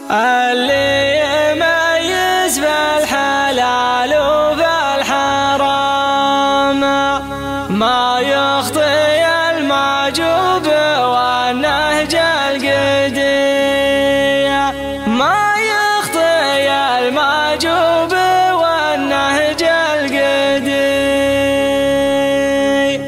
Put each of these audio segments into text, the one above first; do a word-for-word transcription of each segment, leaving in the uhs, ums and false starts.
اللي يميز بالحلال وبالحرام ما يخطي المعجوب والنهج القديم، ما يخطي المعجوب والنهج القديم.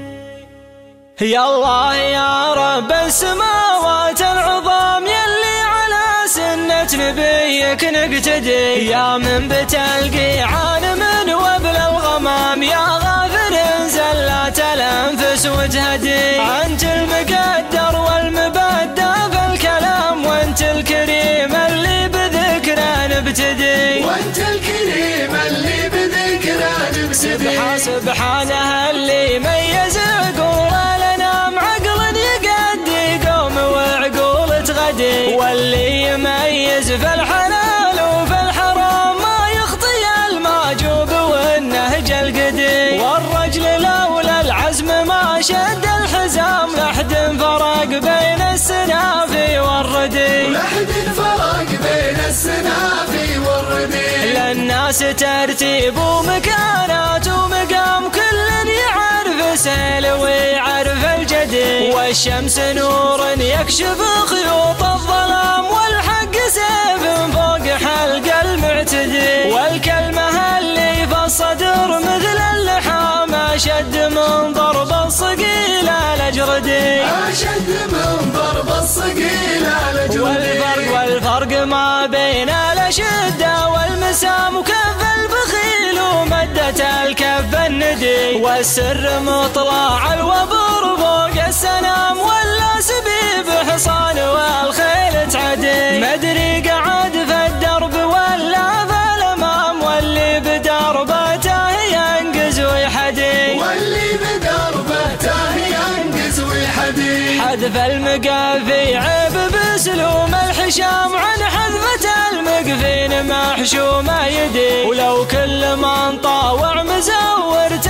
يا الله يا رب السماوات العظام يلي على سنة نبيك نقتدي، يا منبت القيعان من وبل الغمام، يا غافر زلات الأنفس وتهدي. أنت المقدر والمبدى بالكلام، وانت الكريم اللي بذكره نبتدي، وانت الكريم اللي بذكره نبتدي. سبحان سبحانه اللي ميز عقول الأنام، عقل يقدي قوم وعقول تغدي، واللي يميز في الحلال وفي الحرام ما يخطي المعجوب والنهج القديم. والرجل لولا العزم ما شد الحزام، لحد فرق بين السنافي والردي، لحد فرق بين السنافي والردي. للناس ترتيب ومكانات ومقام، كل يعرف سهل ويعرف الجدي، والشمس نور يكشف خيوط الظلام، والحق سيف فوق حلق المعتدي، والكلمة اللي في الصدر مثل اللحام أشد من ضرب الصقيل الأجردي، أشد من ضرب الصقيل الأجردي. والفرق والفرق ما بين الأشدة والمسام، وكف البخيل ومدة الكف الندي، والسر مطلع الوبر فوق السنام، ولا سبيب حصان والخيل تعدي. مدري قعد في الدرب ولا في الأمام، واللي بدربته ينقز ويحدي، واللي بدربته ينقز ويحدي. حذف المقافي عيب بسلوم الحشام، عن حذفة المقفين محشومة يدي، ولو كل من طاوع مزور